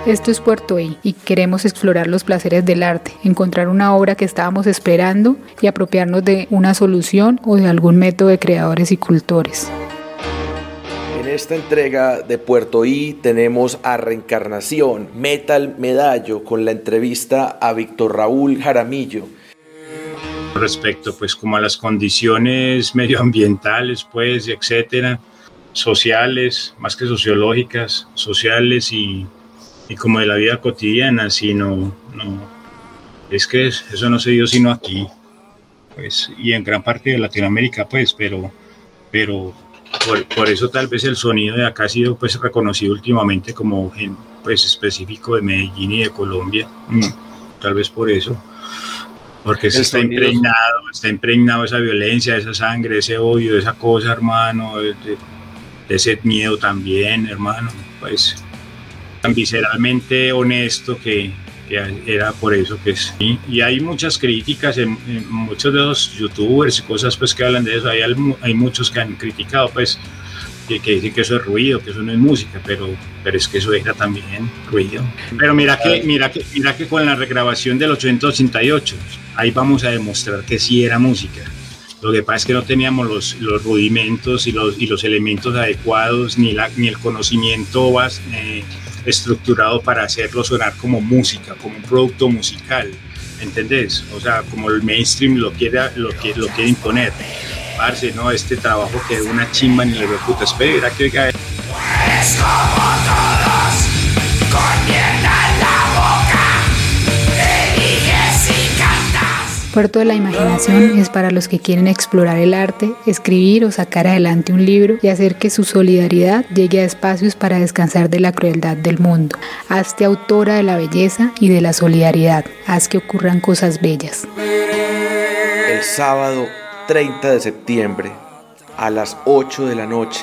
Esto es Puerto I y queremos explorar los placeres del arte, encontrar una obra que estábamos esperando y apropiarnos de una solución o de algún método de creadores y cultores. En esta entrega de Puerto I tenemos a Reencarnación, Metal Medallo, con la entrevista a Víctor Raúl Jaramillo. Respecto pues como a las condiciones medioambientales pues etcétera, sociales, más que sociológicas, sociales y como de la vida cotidiana, sino es que eso no se dio sino aquí pues, y en gran parte de Latinoamérica pues, pero por eso tal vez el sonido de acá ha sido pues reconocido últimamente como pues específico de Medellín y de Colombia, tal vez por eso, porque está impregnado esa violencia, esa sangre, ese odio, esa cosa, hermano, de ese miedo también, hermano, pues tan visceralmente honesto que era por eso que sí. Y hay muchas críticas en muchos de los youtubers y cosas pues que hablan de eso. Hay muchos que han criticado pues que dicen que eso es ruido, que eso no es música, pero es que eso era también ruido. Pero mira que con la regrabación del 888 ahí vamos a demostrar que sí era música. Lo que pasa es que no teníamos los rudimentos y los elementos adecuados ni el conocimiento estructurado para hacerlo sonar como música, como un producto musical, ¿entendés? O sea, como el mainstream lo quiere imponer. Parce, no, este trabajo que es una chimba ni le veo puta, espera que oiga. Es como todos, con mierda en la boca, eliges y cantas. Puerto de la Imaginación es para los que quieren explorar el arte, escribir o sacar adelante un libro y hacer que su solidaridad llegue a espacios para descansar de la crueldad del mundo. Hazte autora de la belleza y de la solidaridad. Haz que ocurran cosas bellas. El sábado 30 de septiembre a las 8 de la noche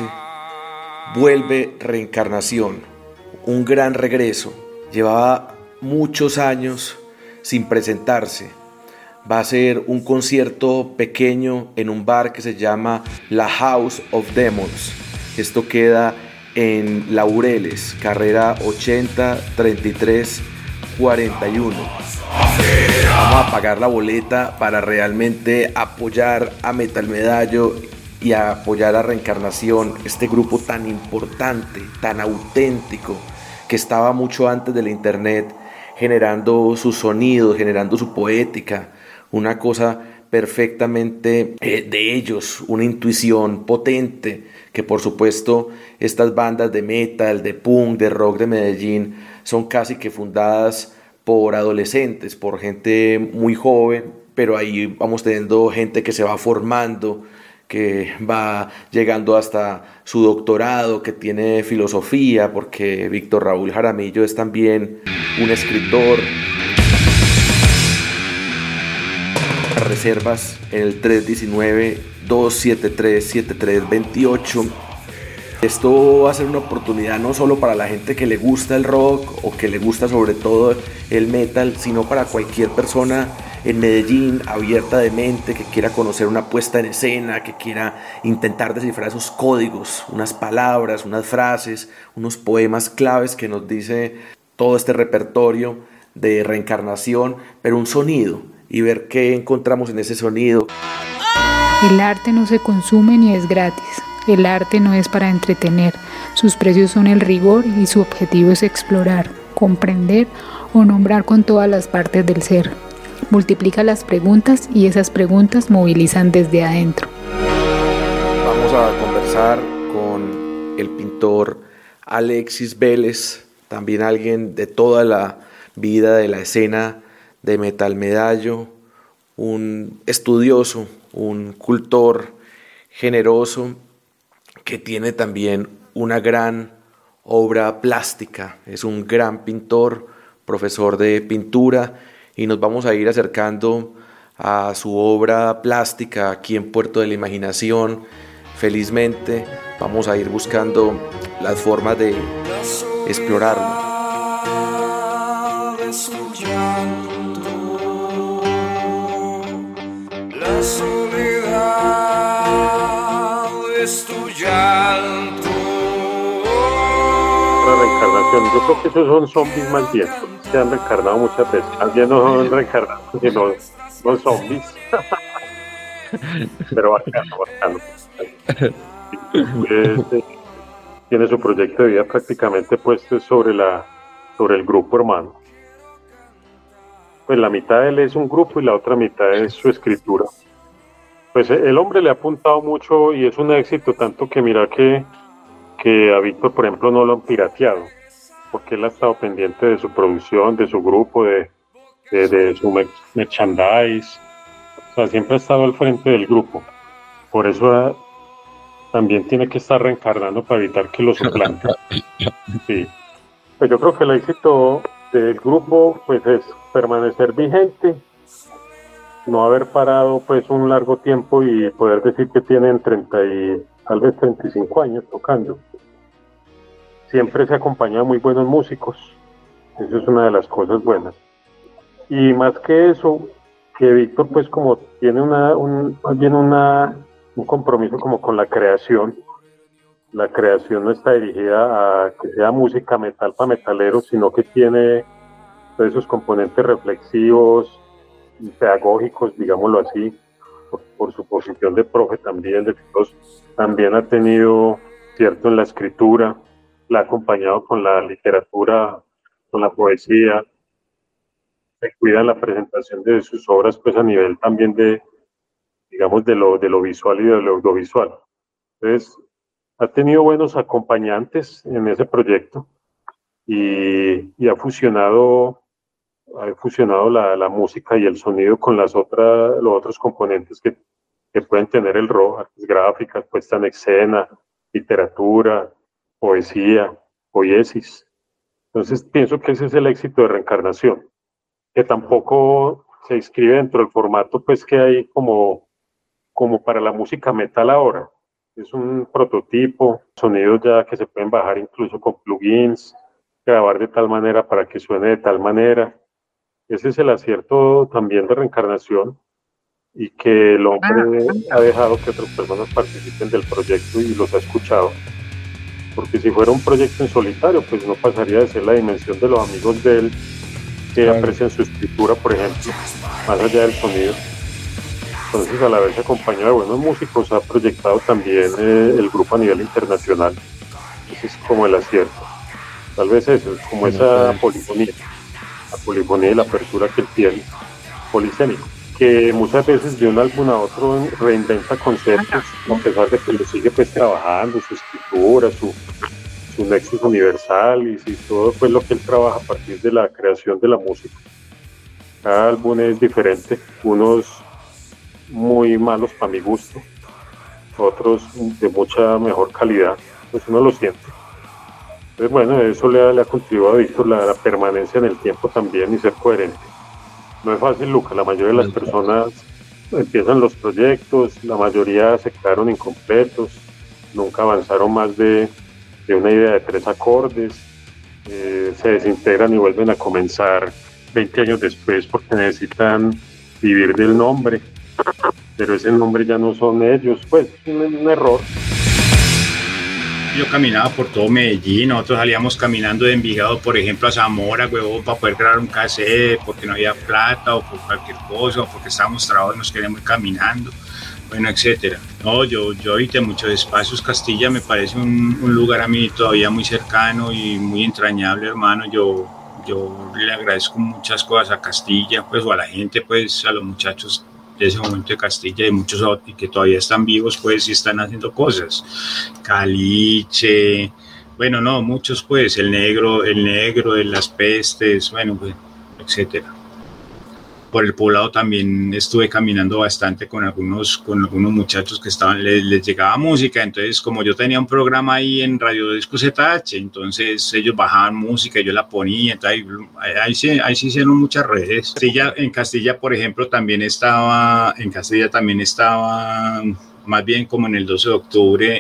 vuelve Reencarnación, un gran regreso. Llevaba muchos años sin presentarse. Va a ser un concierto pequeño en un bar que se llama La House of Demons. Esto queda en Laureles, carrera 80 33 41. Vamos a pagar la boleta para realmente apoyar a Metal Medallo y a apoyar a Reencarnación, este grupo tan importante, tan auténtico, que estaba mucho antes del internet, generando sus sonidos, generando su poética, una cosa perfectamente de ellos, una intuición potente, que por supuesto estas bandas de metal, de punk, de rock de Medellín son casi que fundadas por adolescentes, por gente muy joven, pero ahí vamos teniendo gente que se va formando, que va llegando hasta su doctorado, que tiene filosofía, porque Víctor Raúl Jaramillo es también un escritor. Reservas en el 319-273-7328. Esto va a ser una oportunidad no solo para la gente que le gusta el rock o que le gusta sobre todo el metal, sino para cualquier persona en Medellín abierta de mente, que quiera conocer una puesta en escena, que quiera intentar descifrar esos códigos, unas palabras, unas frases, unos poemas claves que nos dice todo este repertorio de Reencarnación, pero un sonido, y ver qué encontramos en ese sonido. El arte no se consume ni es gratis. El arte no es para entretener. Sus precios son el rigor y su objetivo es explorar, comprender o nombrar con todas las partes del ser. Multiplica las preguntas y esas preguntas movilizan desde adentro. Vamos a conversar con el pintor Alexis Vélez, también alguien de toda la vida de la escena de Metal Medallo, un estudioso, un cultor generoso que tiene también una gran obra plástica. Es un gran pintor, profesor de pintura, y nos vamos a ir acercando a su obra plástica aquí en Puerto de la Imaginación. Felizmente vamos a ir buscando las formas de explorarlo. La soledad es tu llanto. reencarnación. Yo creo que esos son zombies más bien, porque se han reencarnado muchas veces. También no son reencarnados, sino no zombies. Pero bacano. Tiene su proyecto de vida prácticamente puesto sobre el grupo, hermano. Pues la mitad de él es un grupo y la otra mitad es su escritura. Pues el hombre le ha apuntado mucho y es un éxito, tanto que mira que a Víctor, por ejemplo, no lo han pirateado, porque él ha estado pendiente de su producción, de su grupo, de su merchandise. O sea, siempre ha estado al frente del grupo. Por eso también tiene que estar reencarnando para evitar que lo suplanten. Sí. Pues yo creo que el éxito del grupo pues es permanecer vigente, no haber parado pues un largo tiempo y poder decir que tienen 30 y tal vez 35 años tocando. Siempre se acompaña de muy buenos músicos, eso es una de las cosas buenas. Y más que eso, que Víctor pues como tiene un compromiso como con la creación no está dirigida a que sea música metal para metaleros, sino que tiene todos esos componentes reflexivos, pedagógicos, digámoslo así, por su posición de profe también, de filósofo. También ha tenido, cierto, en la escritura, la ha acompañado con la literatura, con la poesía, se cuida en la presentación de sus obras, pues a nivel también de, digamos, de lo visual y de lo audiovisual. Entonces, ha tenido buenos acompañantes en ese proyecto y ha fusionado la música y el sonido con los otros componentes que pueden tener el rock, artes gráficas, puesta en escena, literatura, poesía, poiesis. Entonces pienso que ese es el éxito de Reencarnación, que tampoco se inscribe dentro del formato pues que hay como para la música metal ahora. Es un prototipo, sonidos ya que se pueden bajar incluso con plugins, grabar de tal manera para que suene de tal manera. Ese es el acierto también de Reencarnación y que el hombre ha dejado que otras personas participen del proyecto y los ha escuchado. Porque si fuera un proyecto en solitario, pues no pasaría de ser la dimensión de los amigos de él que aprecian su escritura, por ejemplo, más allá del sonido. Entonces, al haberse acompañado de buenos músicos, ha proyectado también el grupo a nivel internacional. Ese es como el acierto. Tal vez eso, es como esa polifonía. La polifonía y la apertura que él tiene, polisémico, que muchas veces de un álbum a otro reinventa conceptos, a pesar de que lo sigue pues trabajando, su escritura, su nexus universal y todo pues lo que él trabaja a partir de la creación de la música. Cada álbum es diferente, unos muy malos para mi gusto, otros de mucha mejor calidad, pues uno lo siente. Entonces, bueno, eso le ha contribuido a Víctor la permanencia en el tiempo también y ser coherente. No es fácil, Luca, la mayoría de las personas empiezan los proyectos, la mayoría se quedaron incompletos, nunca avanzaron más de una idea de 3 acordes, se desintegran y vuelven a comenzar 20 años después porque necesitan vivir del nombre, pero ese nombre ya no son ellos, pues es un error. Yo caminaba por todo Medellín, nosotros salíamos caminando de Envigado, por ejemplo, a Zamora, huevón, para poder grabar un cassette, porque no había plata o por cualquier cosa, o porque estábamos trabados y nos queríamos ir caminando, bueno, etcétera. No, yo habité muchos espacios. Castilla me parece un lugar a mí todavía muy cercano y muy entrañable, hermano. Yo le agradezco muchas cosas a Castilla, pues, o a la gente, pues, a los muchachos de ese momento de Castilla y muchos otros que todavía están vivos, pues, y están haciendo cosas. Caliche, bueno, no, muchos, pues, el negro de las pestes, bueno, pues, etcétera. Por el poblado también estuve caminando bastante con algunos muchachos que les llegaba música, entonces como yo tenía un programa ahí en Radio Disco ZH, entonces ellos bajaban música y yo la ponía, entonces ahí sí hicieron muchas redes. En Castilla, por ejemplo, también estaba más bien como en el 12 de octubre,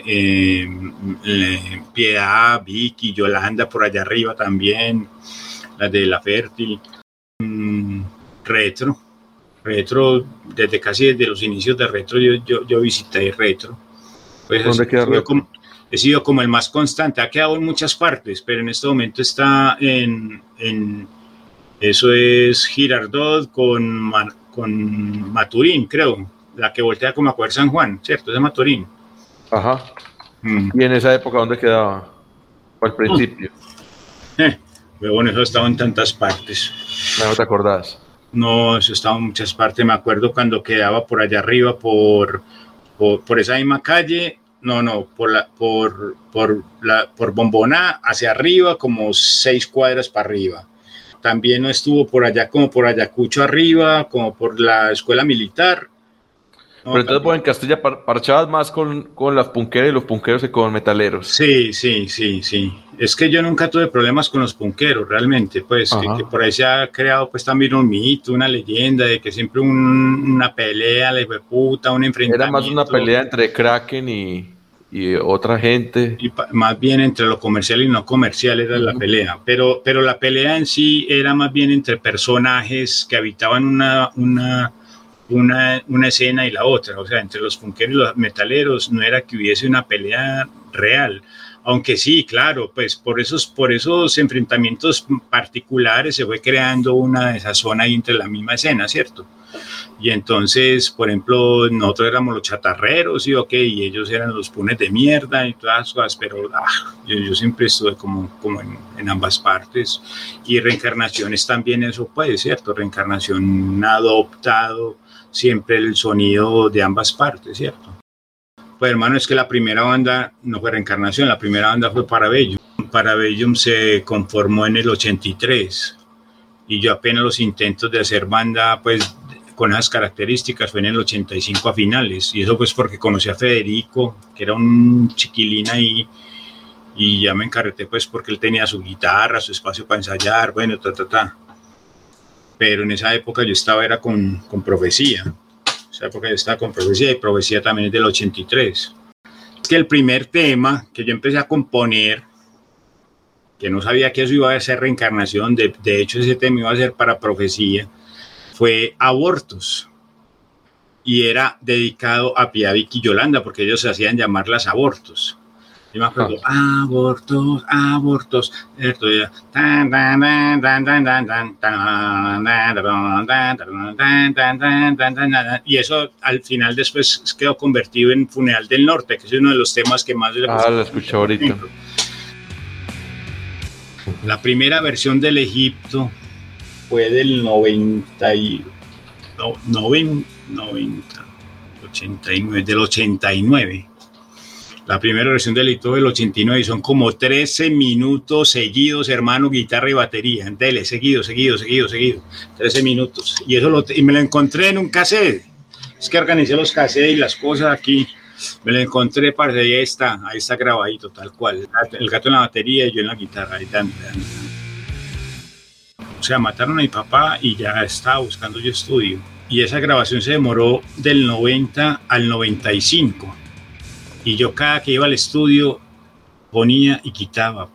Piedad, Vicky, Yolanda por allá arriba también, las de La Fértil. Retro, desde los inicios de Retro yo visité Retro. Pues ¿Dónde queda Retro? he sido como el más constante. Ha quedado en muchas partes, pero en este momento está en eso es Girardot con Maturín, creo. La que voltea como a coger San Juan, ¿cierto? Es de Maturín. Ajá. ¿Y en esa época dónde quedaba? ¿O al principio? Bueno, eso ha estado en tantas partes. ¿No te acordás? No, eso ha estado en muchas partes. Me acuerdo cuando quedaba por allá arriba, por esa misma calle. No, por Bomboná, hacia arriba, como 6 cuadras para arriba. También no estuvo por allá, como por Ayacucho arriba, como por la escuela militar. No, pero entonces vos en Castilla parchabas más con las punqueras y los punqueros que con metaleros. Sí. Es que yo nunca tuve problemas con los punqueros, realmente, pues, que por ahí se ha creado pues también un mito, una leyenda de que siempre una pelea, un enfrentamiento. Era más una pelea entre Kraken y otra gente. Y más bien entre lo comercial y no comercial era la pelea, pero la pelea en sí era más bien entre personajes que habitaban una escena y la otra, o sea, entre los punqueros y los metaleros no era que hubiese una pelea real, aunque sí, claro, pues por esos enfrentamientos particulares se fue creando una desazón ahí entre la misma escena, ¿cierto? Y entonces, por ejemplo, nosotros éramos los chatarreros, y ellos eran los punes de mierda y todas las cosas, pero yo siempre estuve como en ambas partes, y Reencarnaciones también eso puede, ¿cierto? Reencarnación ha adoptado siempre el sonido de ambas partes, ¿cierto? Pues hermano, es que la primera banda no fue Reencarnación, la primera banda fue Parabellum. Parabellum se conformó en el 83 y yo apenas los intentos de hacer banda pues con esas características fue en el 85 a finales, y eso pues porque conocí a Federico, que era un chiquilín ahí, y ya me encarreté pues porque él tenía su guitarra, su espacio para ensayar, bueno, pero en esa época yo estaba con Profecía. Esa época yo estaba con Profecía, y Profecía también es del 83. Es que el primer tema que yo empecé a componer, que no sabía que eso iba a ser Reencarnación, de hecho ese tema iba a ser para Profecía, fue Abortos. Y era dedicado a Pia, Vicky y Yolanda, porque ellos se hacían llamar las Abortos. Yo me acuerdo, abortos, y eso al final después quedó convertido en Funeral del Norte, que es uno de los temas que más le lo escucho ahorita. La primera versión del Egipto fue del 89. La primera versión del Egipto del 89, y son como 13 minutos seguidos, hermano, guitarra y batería. Dele, seguido. 13 minutos. Y me lo encontré en un cassette. Es que organicé los cassettes y las cosas aquí. Me lo encontré, parce, ahí está grabadito, tal cual. El gato en la batería y yo en la guitarra. O sea, mataron a mi papá y ya estaba buscando yo estudio. Y esa grabación se demoró del 90 al 95. Y yo cada que iba al estudio ponía y quitaba.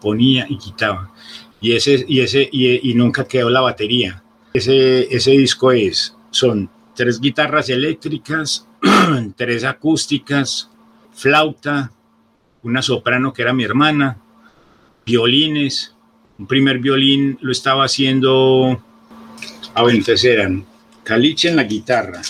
Y nunca quedó la batería. Ese disco son 3 guitarras eléctricas, 3 acústicas, flauta, una soprano que era mi hermana, violines. Un primer violín lo estaba haciendo, entonces eran Caliche en la guitarra,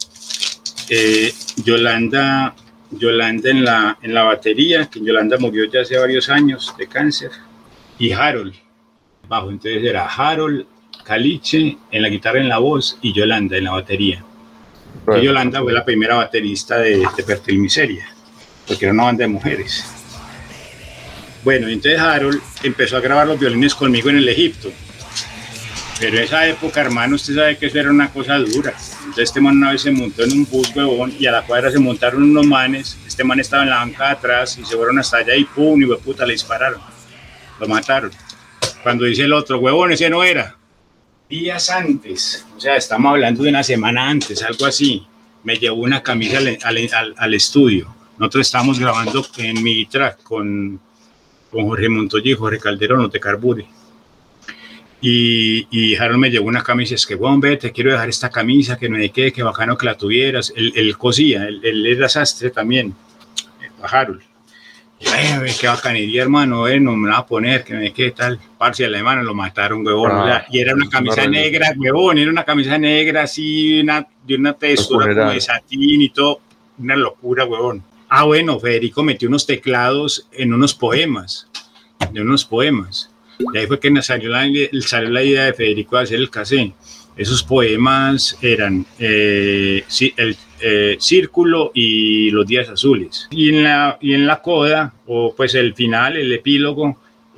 Yolanda en la batería, que Yolanda murió ya hace varios años de cáncer, y Harold bajo. Entonces era Harold, Caliche en la guitarra, en la voz, y Yolanda en la batería. Y Yolanda fue la primera baterista de Perfil Miseria, porque era una banda de mujeres. Bueno, entonces Harold empezó a grabar los violines conmigo en el Egipto. Pero en esa época, hermano, usted sabe que eso era una cosa dura. Entonces este man una vez se montó en un bus, huevón, y a la cuadra se montaron unos manes. Este man estaba en la banca de atrás y se fueron hasta allá y pum, y puta, le dispararon. Lo mataron. Cuando dice el otro, huevón, ese no era. Días antes, o sea, estamos hablando de una semana antes, algo así, me llevó una camisa al estudio. Nosotros estábamos grabando en mi track con Jorge Montoya y Jorge Calderón de Carbure. Y Harold me llevó una camisa, es que, bueno, ve, te quiero dejar esta camisa, que no me quede, que bacano que la tuvieras. Él cosía, él era sastre también, Harold. Qué bacanería, hermano, no me la va a poner, que me quede tal. Parce, al hermano lo mataron, huevón. O sea, y era una camisa negra, huevón, era una camisa negra así, de una textura como de satín y todo. Una locura, huevón. Ah, bueno, Federico metió unos teclados en unos poemas, Y ahí fue que salió la idea de Federico de hacer el cassette. Esos poemas eran el Círculo y Los Días Azules. Y en la coda, o pues el final, el epílogo,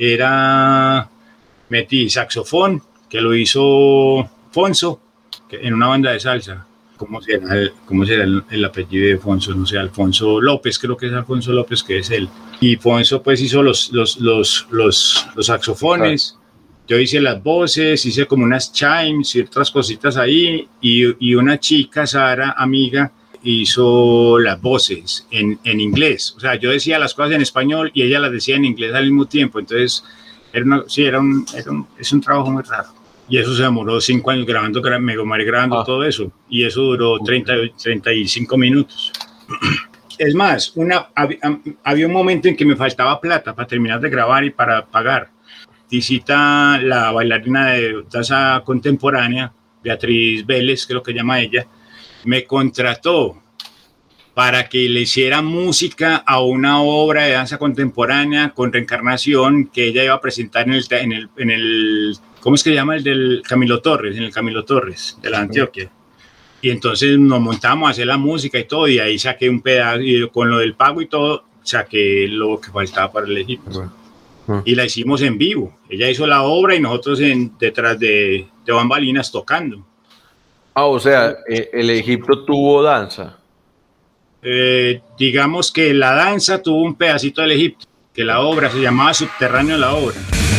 metí saxofón, que lo hizo Fonso, en una banda de salsa. ¿Cómo será el apellido de Fonso? No sé, Alfonso López, creo que es Alfonso López, que es él. Y Fonso pues hizo los saxofones. Yo hice las voces, hice como unas chimes y otras cositas ahí, y una chica, Sara, amiga, hizo las voces en inglés. O sea, yo decía las cosas en español y ella las decía en inglés al mismo tiempo. Entonces, es un trabajo muy raro. Y eso se demoró 5 años grabando todo eso. Y eso duró 35 minutos. Es más, había un momento en que me faltaba plata para terminar de grabar y para pagar. Tisita, la bailarina de danza contemporánea, Beatriz Vélez, creo que llama ella, me contrató para que le hiciera música a una obra de danza contemporánea con Reencarnación que ella iba a presentar en el ¿cómo es que se llama? El del Camilo Torres, en el Camilo Torres de la Antioquia. Y entonces nos montamos a hacer la música y todo, y ahí saqué un pedazo, y con lo del pago y todo, saqué lo que faltaba para el Egipto. Y la hicimos en vivo. Ella hizo la obra y nosotros detrás de bambalinas tocando. O sea, el Egipto tuvo danza. Digamos que la danza tuvo un pedacito del Egipto, que la obra se llamaba Subterráneo la obra.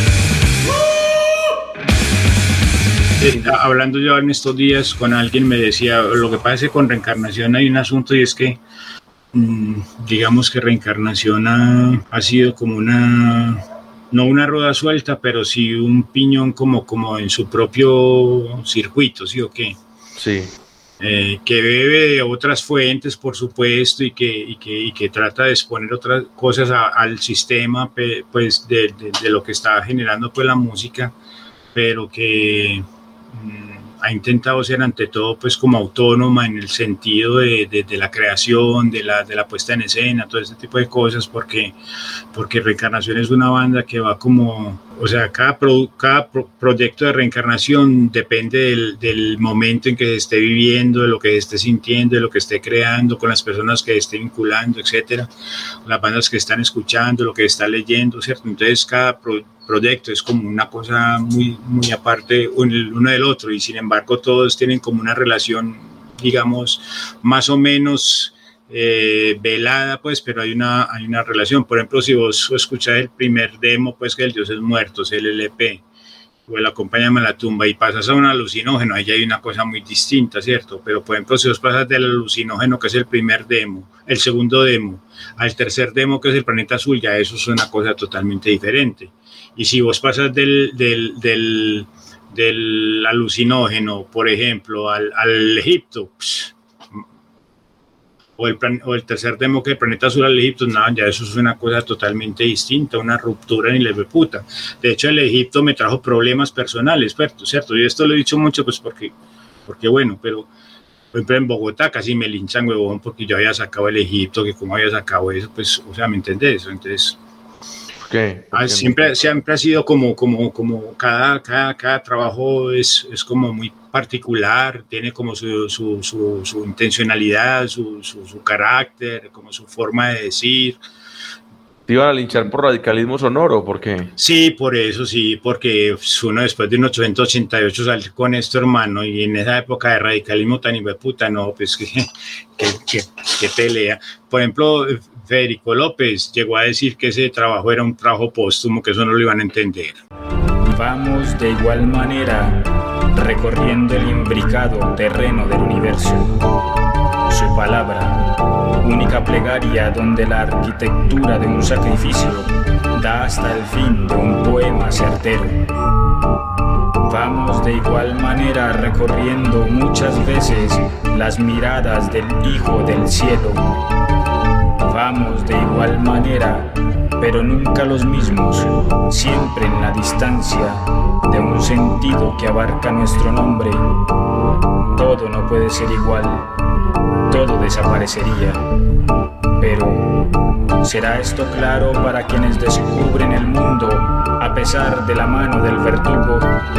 Hablando yo en estos días con alguien me decía, lo que pasa es que con Reencarnación hay un asunto, y es que digamos que Reencarnación ha sido como no una rueda suelta, pero sí un piñón como en su propio circuito, ¿sí o qué? Sí. Que bebe de otras fuentes, por supuesto, y que trata de exponer otras cosas al sistema, pues de lo que está generando pues la música, pero que ha intentado ser ante todo pues como autónoma en el sentido de la creación, de la puesta en escena, todo ese tipo de cosas, porque Reencarnación es una banda que va como, o sea, cada proyecto de Reencarnación depende del momento en que se esté viviendo, de lo que se esté sintiendo, de lo que esté creando, con las personas que se esté vinculando, etcétera, las bandas que están escuchando, lo que está leyendo, ¿cierto? Entonces cada proyecto es como una cosa muy, muy aparte uno del otro, y sin embargo todos tienen como una relación, digamos, más o menos velada, pues, pero hay una relación. Por ejemplo, si vos escuchás el primer demo, pues, que el Dios es muerto, es el LP, o el Acompáñame a la tumba, y pasas a un alucinógeno, ahí hay una cosa muy distinta, ¿cierto? Pero, por ejemplo, si vos pasas del alucinógeno, que es el primer demo, el segundo demo, al tercer demo, que es el Planeta Azul, ya eso es una cosa totalmente diferente. Y si vos pasas del alucinógeno, por ejemplo, al Egipto, o el tercer demo que el Planeta Azul al Egipto, nada, ya eso es una cosa totalmente distinta, una ruptura ni le puta. De hecho, el Egipto me trajo problemas personales, ¿cierto? Y esto lo he dicho mucho, pues porque bueno, pero por ejemplo en Bogotá casi me linchan, huevón, porque yo había sacado el Egipto, que cómo había sacado eso, pues, o sea, ¿me entendés? Entonces, siempre ha sido como cada trabajo es como muy particular, tiene como su intencionalidad, su carácter, como su forma de decir. ¿Te iban a linchar por radicalismo sonoro o por qué? Sí, por eso, sí, porque uno después de 1888 salió con esto, hermano, y en esa época de radicalismo tan hijueputa, no, pues que pelea. Por ejemplo, Federico López llegó a decir que ese trabajo era un trabajo póstumo, que eso no lo iban a entender. Vamos de igual manera recorriendo el imbricado terreno del universo. Su palabra, única plegaria donde la arquitectura de un sacrificio da hasta el fin de un poema certero. Vamos de igual manera recorriendo muchas veces las miradas del Hijo del Cielo. Vamos de igual manera, pero nunca los mismos, siempre en la distancia de un sentido que abarca nuestro nombre. Todo no puede ser igual, todo desaparecería. Pero, ¿será esto claro para quienes descubren el mundo a pesar de la mano del verdugo?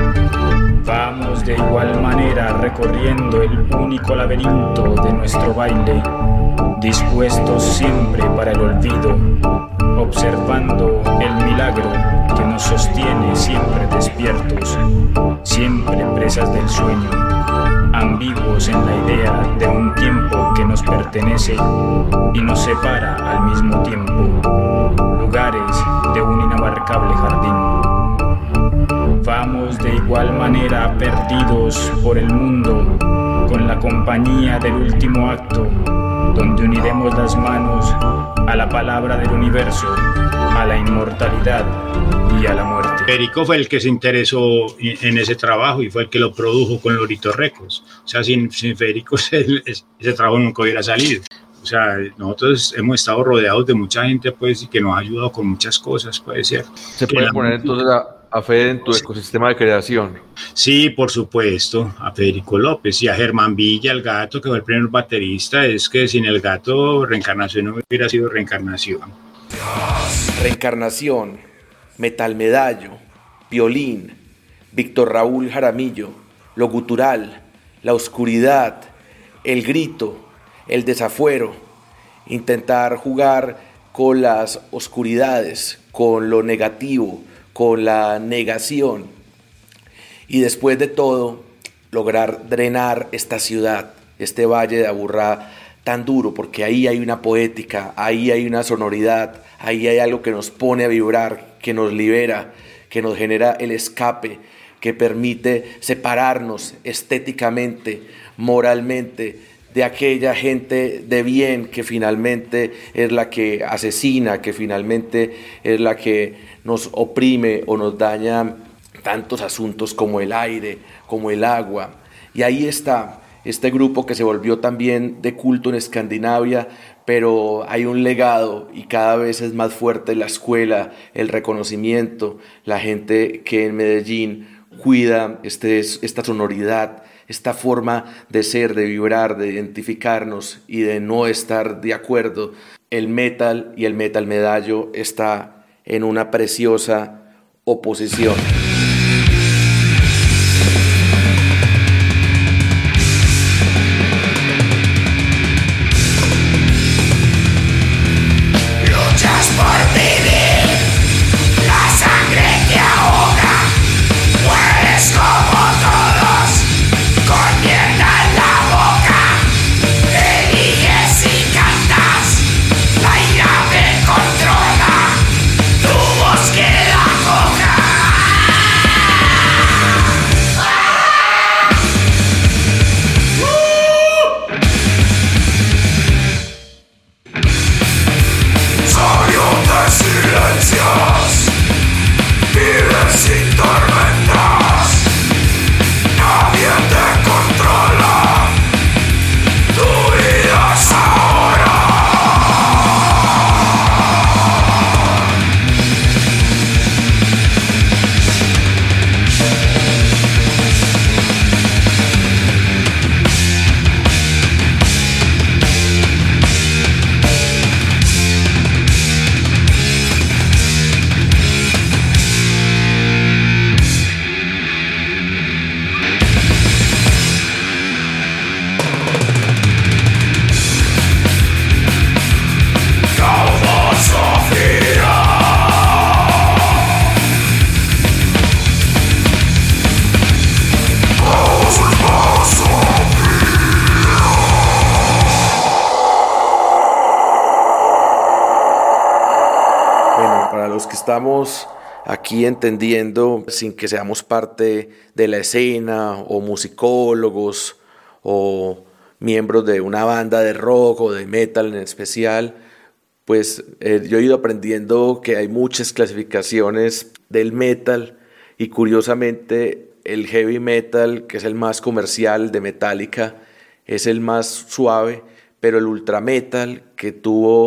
Vamos de igual manera recorriendo el único laberinto de nuestro baile, dispuestos siempre para el olvido, observando el milagro que nos sostiene siempre despiertos, siempre presas del sueño, ambiguos en la idea de un tiempo que nos pertenece y nos separa al mismo tiempo, lugares de un inabarcable jardín. Vamos de igual manera perdidos por el mundo, con la compañía del último acto, donde uniremos las manos a la palabra del universo, a la inmortalidad y a la muerte. Federico fue el que se interesó en ese trabajo y fue el que lo produjo con Lorito Records. O sea, sin Federico ese trabajo nunca hubiera salido. O sea, nosotros hemos estado rodeados de mucha gente, pues, y que nos ha ayudado con muchas cosas, puede ser. ¿Se puede poner entonces a Fede en tu ecosistema de creación? Sí, por supuesto, a Federico López y a Germán Villa, el gato, que fue el primer baterista. Es que sin el gato, Reencarnación no hubiera sido Reencarnación. Reencarnación, Metal Medallo, Violín, Víctor Raúl Jaramillo, Lo Gutural, La Oscuridad, El Grito, El Desafuero, intentar jugar con las oscuridades, con lo negativo, con la negación, y después de todo lograr drenar esta ciudad, este valle de Aburrá tan duro, porque ahí hay una poética, ahí hay una sonoridad, ahí hay algo que nos pone a vibrar, que nos libera, que nos genera el escape, que permite separarnos estéticamente, moralmente, de aquella gente de bien que finalmente es la que asesina, que finalmente es la que nos oprime o nos daña tantos asuntos como el aire, como el agua. Y ahí está este grupo que se volvió también de culto en Escandinavia, pero hay un legado y cada vez es más fuerte la escuela, el reconocimiento, la gente que en Medellín cuida esta sonoridad, esta forma de ser, de vibrar, de identificarnos y de no estar de acuerdo. El metal y el Metal Medallo está en una preciosa oposición. Luchas por vivir, la sangre te ahoga, mueres como todos, con mierda en la boca, eliges y cantas, la ira te controla, tu voz queda coja. Sabio de silencios, vives sin tormentas, nadie te controla, tu vida es ahora. Bueno, para los que estamos aquí entendiendo, sin que seamos parte de la escena o musicólogos o miembros de una banda de rock o de metal en especial, pues yo he ido aprendiendo que hay muchas clasificaciones del metal y curiosamente el heavy metal, que es el más comercial de Metallica, es el más suave, pero el ultra metal, que tuvo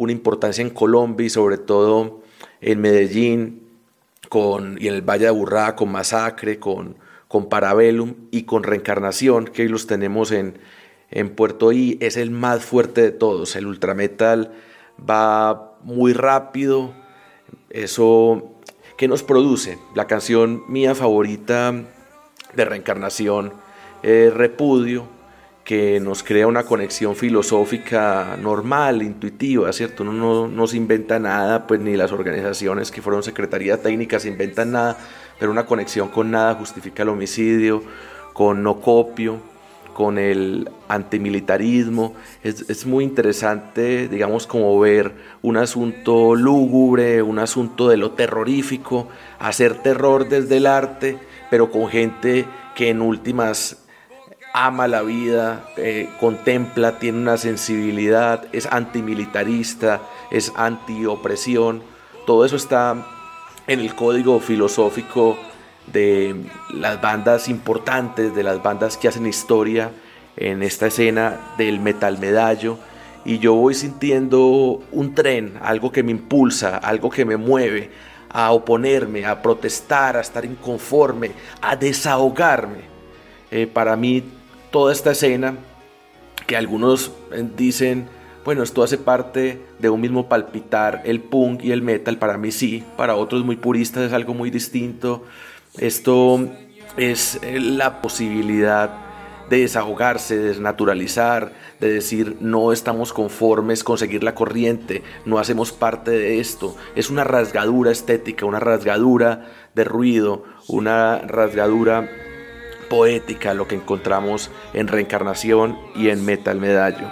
una importancia en Colombia y sobre todo en Medellín y en el Valle de Aburrá con Masacre, con Parabellum y con Reencarnación, que hoy los tenemos en Puerto I. Es el más fuerte de todos. El ultrametal va muy rápido. Eso, ¿qué nos produce? La canción mía favorita de Reencarnación es Repudio, que nos crea una conexión filosófica normal, intuitiva, ¿cierto? Uno no se inventa nada, pues ni las organizaciones que fueron Secretaría Técnica se inventan nada, pero una conexión con nada justifica el homicidio, con no copio, con el antimilitarismo. Es muy interesante, digamos, como ver un asunto lúgubre, un asunto de lo terrorífico, hacer terror desde el arte, pero con gente que en últimas ama la vida, contempla, tiene una sensibilidad, es antimilitarista, es antiopresión. Todo eso está en el código filosófico de las bandas importantes, de las bandas que hacen historia en esta escena del metal medallo. Y yo voy sintiendo un tren, algo que me impulsa, algo que me mueve a oponerme, a protestar, a estar inconforme, a desahogarme. Para mí toda esta escena, que algunos dicen, bueno, esto hace parte de un mismo palpitar, el punk y el metal, para mí sí, para otros muy puristas es algo muy distinto. Esto es la posibilidad de desahogarse, de desnaturalizar, de decir no estamos conformes con seguir la corriente, no hacemos parte de esto. Es una rasgadura estética, una rasgadura de ruido, una rasgadura poética, lo que encontramos en Reencarnación y en Metal Medallo.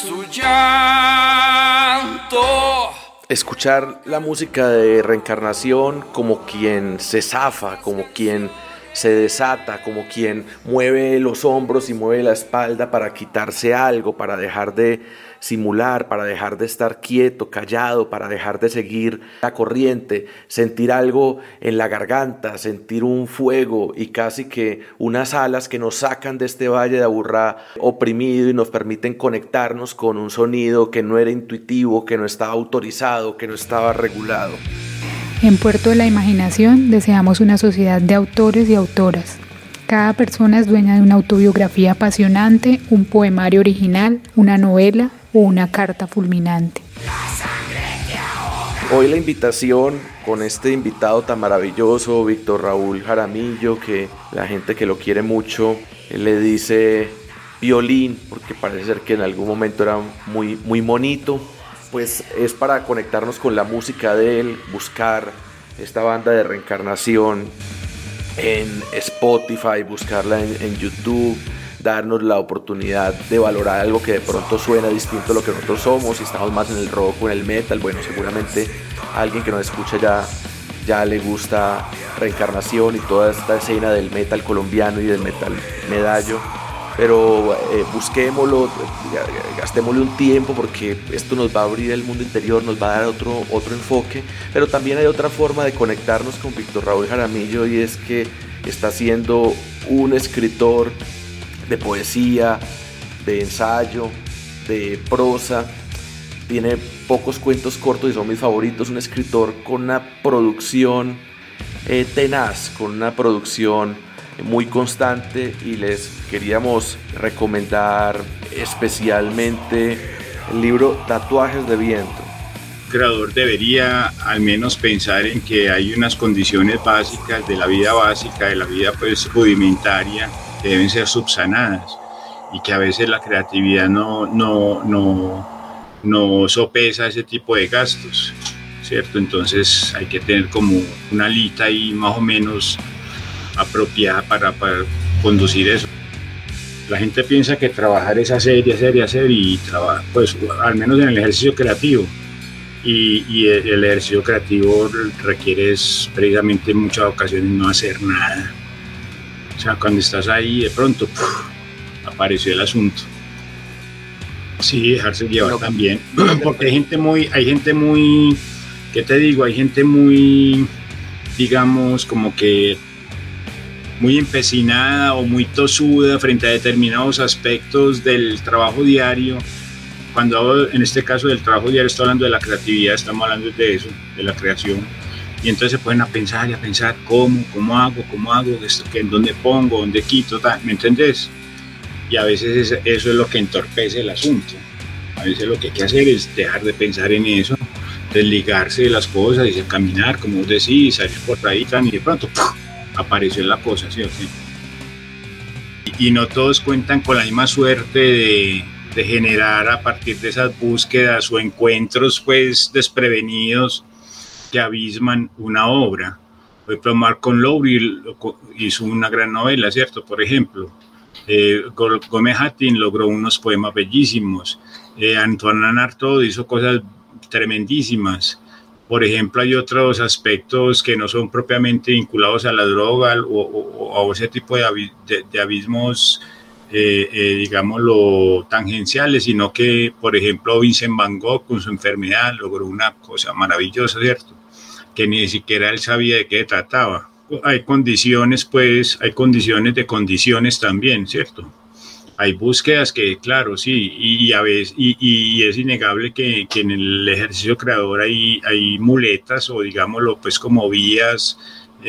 Escuchar la música de Reencarnación como quien se zafa, como quien se desata, como quien mueve los hombros y mueve la espalda para quitarse algo, para dejar de simular, para dejar de estar quieto, callado, para dejar de seguir la corriente, sentir algo en la garganta, sentir un fuego y casi que unas alas que nos sacan de este Valle de Aburrá oprimido y nos permiten conectarnos con un sonido que no era intuitivo, que no estaba autorizado, que no estaba regulado. En Puerto de la Imaginación deseamos una sociedad de autores y autoras. Cada persona es dueña de una autobiografía apasionante, un poemario original, una novela o una carta fulminante. Hoy la invitación con este invitado tan maravilloso, Víctor Raúl Jaramillo, que la gente que lo quiere mucho le dice violín, porque parece ser que en algún momento era muy monito. Pues es para conectarnos con la música de él, buscar esta banda de Reencarnación en Spotify, buscarla en YouTube, darnos la oportunidad de valorar algo que de pronto suena distinto a lo que nosotros somos. Si estamos más en el rock o en el metal, bueno, seguramente a alguien que nos escucha ya le gusta Reencarnación y toda esta escena del metal colombiano y del metal medallo. Pero busquémoslo, gastémosle un tiempo porque esto nos va a abrir el mundo interior, nos va a dar otro enfoque. Pero también hay otra forma de conectarnos con Víctor Raúl Jaramillo, y es que está siendo un escritor de poesía, de ensayo, de prosa. Tiene pocos cuentos cortos y son mis favoritos. Un escritor con una producción tenaz, con una producción muy constante, y les queríamos recomendar especialmente el libro Tatuajes de Viento. El creador debería al menos pensar en que hay unas condiciones básicas de la vida básica, de la vida pues rudimentaria, que deben ser subsanadas, y que a veces la creatividad no sopesa ese tipo de gastos, ¿cierto? Entonces hay que tener como una lista ahí más o menos apropiada para conducir eso. La gente piensa que trabajar es hacer y trabajar, pues al menos en el ejercicio creativo, y el ejercicio creativo requiere precisamente en muchas ocasiones no hacer nada. O sea, cuando estás ahí de pronto apareció el asunto. Sí, dejarse llevar también, porque hay gente muy, ¿qué te digo? Hay gente muy, digamos, como que muy empecinada o muy tosuda frente a determinados aspectos del trabajo diario, cuando hago, en este caso del trabajo diario, estoy hablando de la creatividad, estamos hablando de eso, de la creación, y entonces se ponen a pensar cómo hago esto, en dónde pongo, dónde quito, ¿me entendés? Y a veces eso es lo que entorpece el asunto. A veces lo que hay que hacer es dejar de pensar en eso, desligarse de las cosas y caminar, como vos decís, salir por ahí y de pronto ¡puf!, apareció la cosa, ¿sí o sí? Y no todos cuentan con la misma suerte de generar a partir de esas búsquedas o encuentros pues desprevenidos que abisman una obra. Por ejemplo, Malcolm Lowry hizo una gran novela, ¿cierto? Por ejemplo, Gómez Hattin logró unos poemas bellísimos, Antoine Artaud hizo cosas tremendísimas. Por ejemplo, hay otros aspectos que no son propiamente vinculados a la droga o a ese tipo de abismos, digámoslo, tangenciales, sino que, por ejemplo, Vincent Van Gogh con su enfermedad logró una cosa maravillosa, ¿cierto? Que ni siquiera él sabía de qué trataba. Hay condiciones, pues, hay condiciones de condiciones también, ¿cierto? Hay búsquedas que, claro, sí, y a veces, y es innegable que en el ejercicio creador hay muletas o, digámoslo, pues como vías,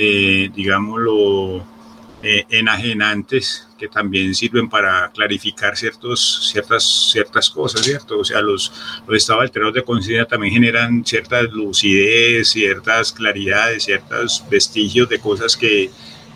digámoslo, enajenantes que también sirven para clarificar ciertas cosas, ¿cierto? O sea, los estados alterados de conciencia también generan cierta lucidez, ciertas claridades, ciertos vestigios de cosas que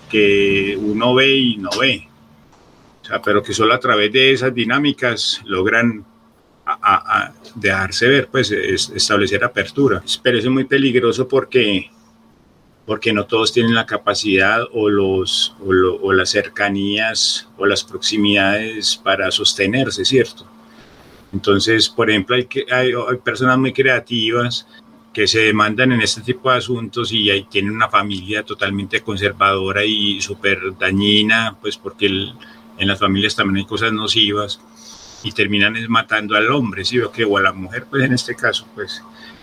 uno ve y no ve. O sea, pero que solo a través de esas dinámicas logran a dejarse ver, pues establecer apertura. Pero eso es muy peligroso porque no todos tienen la capacidad o las cercanías o las proximidades para sostenerse, ¿cierto? Entonces, por ejemplo, hay personas muy creativas que se demandan en este tipo de asuntos y ahí tienen una familia totalmente conservadora y súper dañina, pues porque en las familias también hay cosas nocivas y terminan matando al hombre, ¿sí? O a la mujer, pues en este caso, pues.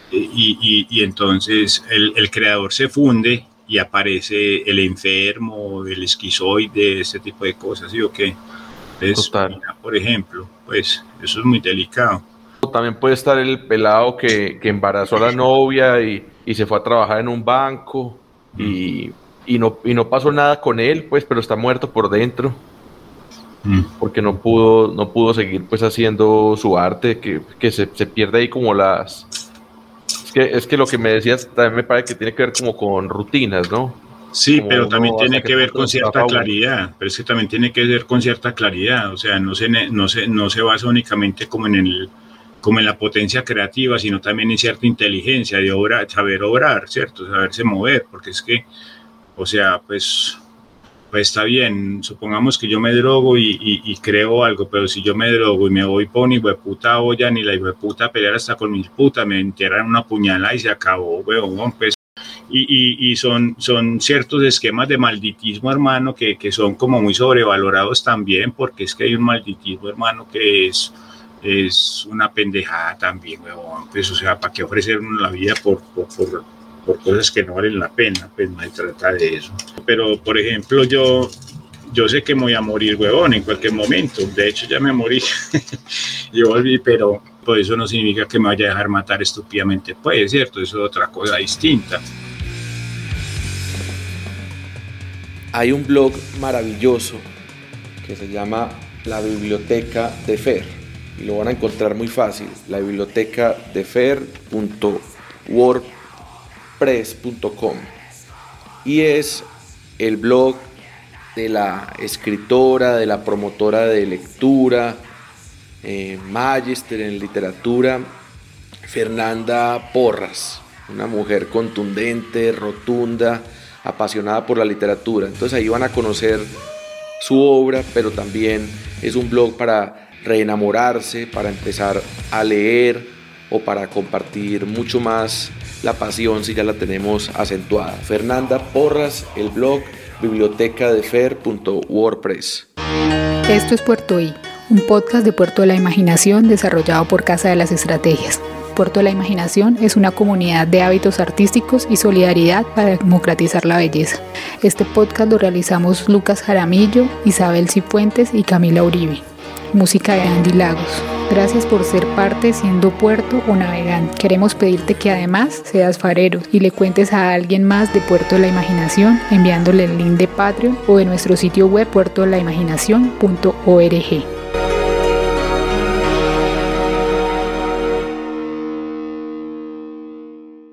Y entonces el creador se funde y aparece el enfermo, el esquizoide, ese tipo de cosas, ¿sí o qué? Entonces, mira, por ejemplo, pues eso es muy delicado. También puede estar el pelado que embarazó a la novia y se fue a trabajar en un banco y no pasó nada con él, pues, pero está muerto por dentro. Porque no pudo seguir pues haciendo su arte, que se pierde ahí como las... Es que lo que me decías también me parece que tiene que ver como con rutinas, ¿no? Sí, como pero también tiene que ver con cierta claridad. Pero es que también tiene que ver con cierta claridad, o sea, no se basa únicamente como en la potencia creativa, sino también en cierta inteligencia de saber obrar, ¿cierto? Saberse mover, porque es que, o sea, pues está bien, supongamos que yo me drogo y creo algo, pero si yo me drogo y me voy por una hijueputa olla, ni la hijueputa a pelear hasta con mis putas, me entierran una puñalada y se acabó, weón, pues. Y son ciertos esquemas de malditismo, hermano, que son como muy sobrevalorados también, porque es que hay un malditismo, hermano, que es una pendejada también, weón, pues, o sea, ¿para qué ofrecer uno la vida por cosas que no valen la pena? Pues no se trata de eso. Pero, por ejemplo, yo sé que me voy a morir, huevón, en cualquier momento. De hecho, ya me morí. Yo volví, pero pues eso no significa que me vaya a dejar matar estúpidamente, pues, ¿cierto? Eso es otra cosa distinta. Hay un blog maravilloso que se llama La Biblioteca de Fer. Y lo van a encontrar muy fácil. La biblioteca de fer.wordpress.com, y es el blog de la escritora, de la promotora de lectura, magíster en literatura, Fernanda Porras, una mujer contundente, rotunda, apasionada por la literatura. Entonces ahí van a conocer su obra, pero también es un blog para reenamorarse, para empezar a leer o para compartir mucho más la pasión si ya la tenemos acentuada. Fernanda Porras, el blog bibliotecadefer.wordpress. Esto es Puerto I, un podcast de Puerto de la Imaginación desarrollado por Casa de las Estrategias. Puerto de la Imaginación es una comunidad de hábitos artísticos y solidaridad para democratizar la belleza. Este podcast lo realizamos Lucas Jaramillo, Isabel Cifuentes y Camila Uribe. Música de Andy Lagos. Gracias por ser parte siendo puerto o navegante. Queremos pedirte que además seas farero y le cuentes a alguien más de Puerto de la Imaginación enviándole el link de Patreon o de nuestro sitio web puertodelaimaginacion.org.